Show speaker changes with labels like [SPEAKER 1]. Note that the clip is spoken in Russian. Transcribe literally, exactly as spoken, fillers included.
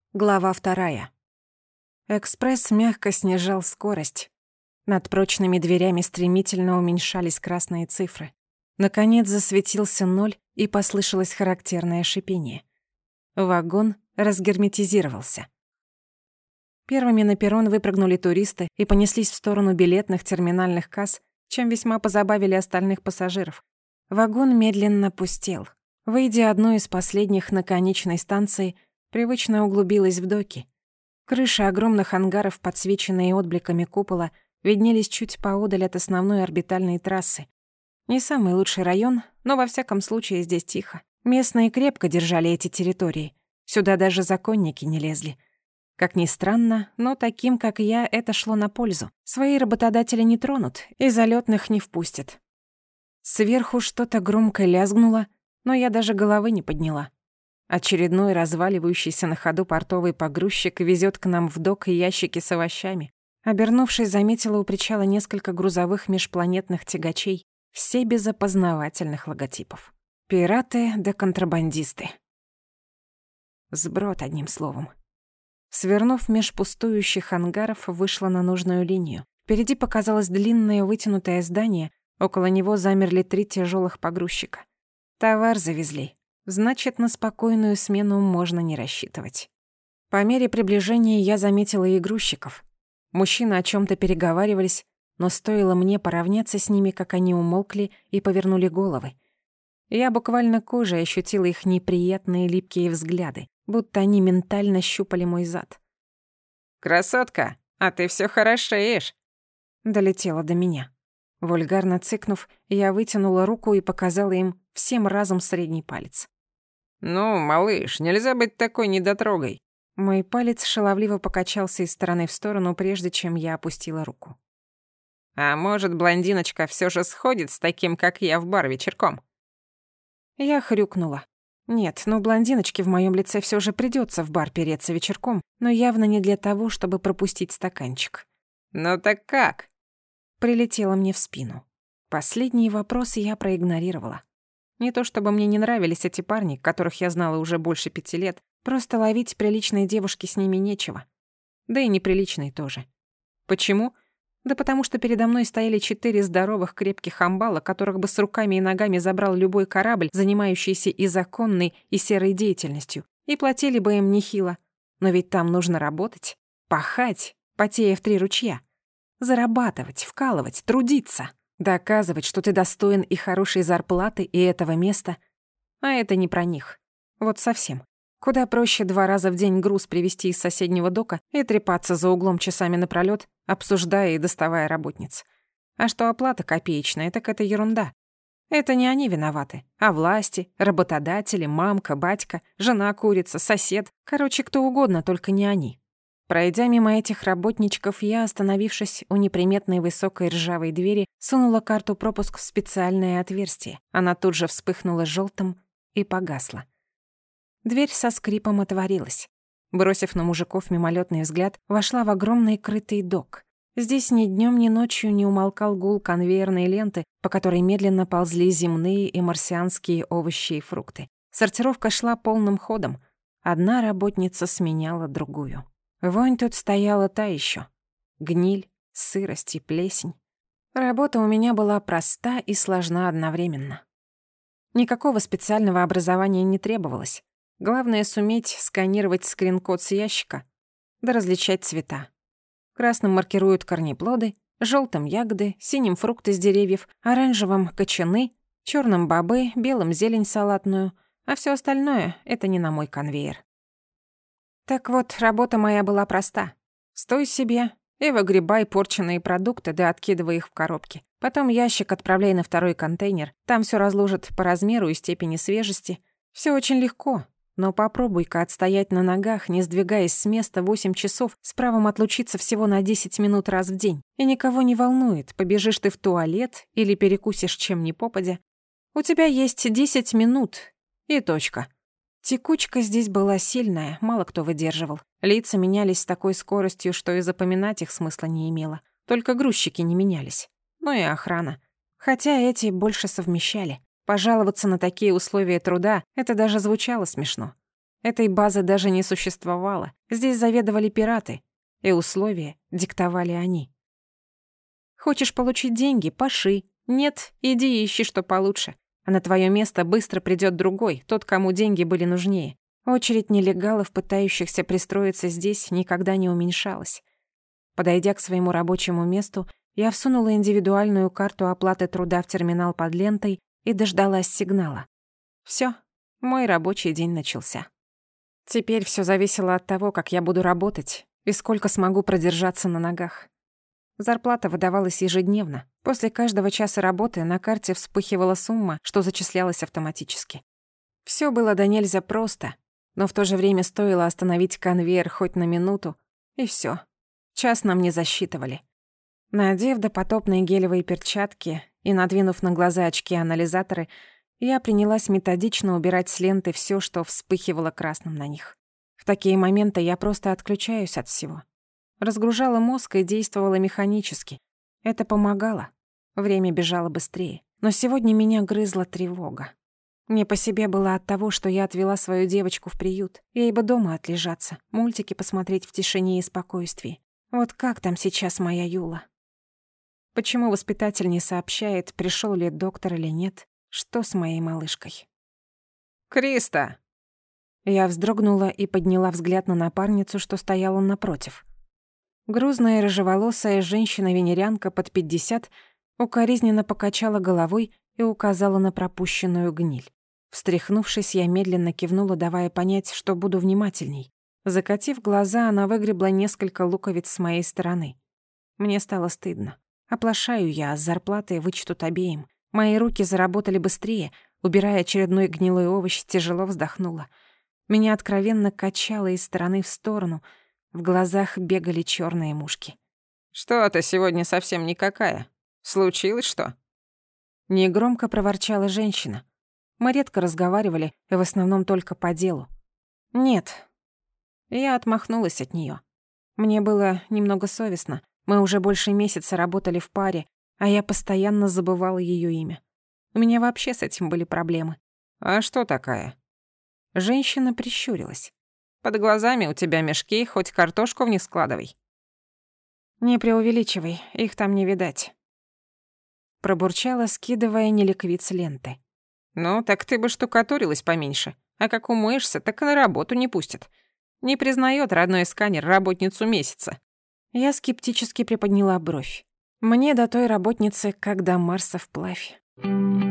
[SPEAKER 1] Глава вторая. Экспресс мягко снижал скорость. Над прочными дверями стремительно уменьшались красные цифры. Наконец засветился ноль, и послышалось характерное шипение. Вагон разгерметизировался. Первыми на перрон выпрыгнули туристы и понеслись в сторону билетных терминальных касс, чем весьма позабавили остальных пассажиров. Вагон медленно пустел. Выйдя одной из последних на конечной станции, привычно углубилась в доки. Крыши огромных ангаров, подсвеченные отбликами купола, виднелись чуть поодаль от основной орбитальной трассы. Не самый лучший район, но во всяком случае здесь тихо. Местные крепко держали эти территории. Сюда даже законники не лезли. Как ни странно, но таким, как я, это шло на пользу. Свои работодатели не тронут и залетных не впустят. Сверху что-то громко лязгнуло, но я даже головы не подняла. Очередной разваливающийся на ходу портовый погрузчик везет к нам в док ящики с овощами. Обернувшись, заметила у причала несколько грузовых межпланетных тягачей, все без опознавательных логотипов. Пираты да контрабандисты. Сброд, одним словом. Свернув меж пустующих ангаров, вышла на нужную линию. Впереди показалось длинное вытянутое здание, около него замерли три тяжелых погрузчика. Товар завезли. Значит, на спокойную смену можно не рассчитывать. По мере приближения я заметила и грузчиков. Мужчины о чём-то переговаривались, но стоило мне поравняться с ними, как они умолкли и повернули головы. Я буквально кожей ощутила их неприятные липкие взгляды, будто они ментально щупали мой зад.
[SPEAKER 2] «Красотка, а ты всё хорошеешь!»
[SPEAKER 1] Долетело до меня. Вульгарно цыкнув, я вытянула руку и показала им всем разом средний палец.
[SPEAKER 2] «Ну, малыш, нельзя быть такой недотрогой».
[SPEAKER 1] Мой палец шаловливо покачался из стороны в сторону, прежде чем я опустила руку.
[SPEAKER 2] «А может, блондиночка всё же сходит с таким, как я, в бар вечерком?»
[SPEAKER 1] Я хрюкнула. Нет, ну блондиночке в моём лице всё же придётся в бар переться вечерком, но явно не для того, чтобы пропустить стаканчик.
[SPEAKER 2] «Ну так как?»
[SPEAKER 1] Прилетело мне в спину. Последние вопросы я проигнорировала. Не то чтобы мне не нравились эти парни, которых я знала уже больше пяти лет, просто ловить приличные девушки с ними нечего. Да и неприличные тоже. Почему? Да потому что передо мной стояли четыре здоровых крепких амбала, которых бы с руками и ногами забрал любой корабль, занимающийся и законной, и серой деятельностью, и платили бы им нехило. Но ведь там нужно работать, пахать, потея в три ручья. Зарабатывать, вкалывать, трудиться. Доказывать, что ты достоин и хорошей зарплаты, и этого места. А это не про них. Вот совсем. Куда проще два раза в день груз привезти из соседнего дока и трепаться за углом часами напролёт, обсуждая и доставая работниц. А что оплата копеечная, так это ерунда. Это не они виноваты, а власти, работодатели, мамка, батька, жена-курица, сосед. Короче, кто угодно, только не они. Пройдя мимо этих работничков, я, остановившись у неприметной высокой ржавой двери, сунула карту-пропуск в специальное отверстие. Она тут же вспыхнула жёлтым и погасла. Дверь со скрипом отворилась. Бросив на мужиков мимолетный взгляд, вошла в огромный крытый док. Здесь ни днём, ни ночью не умолкал гул конвейерной ленты, по которой медленно ползли земные и марсианские овощи и фрукты. Сортировка шла полным ходом. Одна работница сменяла другую. Вонь тут стояла та ещё. Гниль, сырость и плесень. Работа у меня была проста и сложна одновременно. Никакого специального образования не требовалось. Главное — суметь сканировать скрин-код с ящика, да различать цвета. Красным маркируют корнеплоды, жёлтым — ягоды, синим — фрукты с деревьев, оранжевым — кочаны, чёрным — бобы, белым — зелень салатную, а всё остальное — это не на мой конвейер. Так вот, работа моя была проста. Стой себе и выгребай порченные продукты, да откидывай их в коробки. Потом ящик отправляй на второй контейнер. Там всё разложат по размеру и степени свежести. Всё очень легко, но попробуй-ка отстоять на ногах, не сдвигаясь с места восемь часов, с правом отлучиться всего на десять минут раз в день. И никого не волнует, побежишь ты в туалет или перекусишь чем ни попадя. У тебя есть десять минут и точка. Текучка здесь была сильная, мало кто выдерживал. Лица менялись с такой скоростью, что и запоминать их смысла не имело. Только грузчики не менялись. Ну и охрана. Хотя эти больше совмещали. Пожаловаться на такие условия труда — это даже звучало смешно. Этой базы даже не существовало. Здесь заведовали пираты, и условия диктовали они. Хочешь получить деньги — паши. Нет, иди ищи что получше. А на твое место быстро придет другой, тот, кому деньги были нужнее. Очередь нелегалов, пытающихся пристроиться здесь, никогда не уменьшалась. Подойдя к своему рабочему месту, я всунула индивидуальную карту оплаты труда в терминал под лентой и дождалась сигнала. Всё, мой рабочий день начался. Теперь всё зависело от того, как я буду работать и сколько смогу продержаться на ногах. Зарплата выдавалась ежедневно. После каждого часа работы на карте вспыхивала сумма, что зачислялась автоматически. Всё было до нельзя просто, но в то же время стоило остановить конвейер хоть на минуту, и всё. Час нам не засчитывали. Надев допотопные гелевые перчатки и надвинув на глаза очки-анализаторы, я принялась методично убирать с ленты всё, что вспыхивало красным на них. В такие моменты я просто отключаюсь от всего. Разгружала мозг и действовала механически. Это помогало. Время бежало быстрее. Но сегодня меня грызла тревога. Мне по себе было от того, что я отвела свою девочку в приют. Ей бы дома отлежаться, мультики посмотреть в тишине и спокойствии. Вот как там сейчас моя Юла? Почему воспитатель не сообщает, пришёл ли доктор или нет? Что с моей малышкой?
[SPEAKER 2] «Криста!»
[SPEAKER 1] Я вздрогнула и подняла взгляд на напарницу, что стояла напротив. Грузная рыжеволосая женщина-венерянка под пятьдесят укоризненно покачала головой и указала на пропущенную гниль. Встряхнувшись, я медленно кивнула, давая понять, что буду внимательней. Закатив глаза, она выгребла несколько луковиц с моей стороны. Мне стало стыдно. Оплошаю я, а с зарплатой вычтут обеим. Мои руки заработали быстрее. Убирая очередной гнилой овощ, тяжело вздохнула. Меня откровенно качало из стороны в сторону. В глазах бегали чёрные мушки.
[SPEAKER 2] «Что ты сегодня совсем никакая? Случилось что?»
[SPEAKER 1] Негромко проворчала женщина. Мы редко разговаривали, и в основном только по делу. «Нет». Я отмахнулась от неё. Мне было немного совестно. Мы уже больше месяца работали в паре, а я постоянно забывала её имя. У меня вообще с этим были проблемы.
[SPEAKER 2] «А что такая?»
[SPEAKER 1] Женщина прищурилась.
[SPEAKER 2] «Под глазами у тебя мешки, хоть картошку в них складывай».
[SPEAKER 1] «Не преувеличивай, их там не видать». Пробурчала, скидывая неликвид с ленты.
[SPEAKER 2] «Ну, так ты бы штукатурилась поменьше. А как умоешься, так и на работу не пустят. Не признаёт родной сканер работницу месяца».
[SPEAKER 1] Я скептически приподняла бровь. Мне до той работницы, как до Марса вплавь.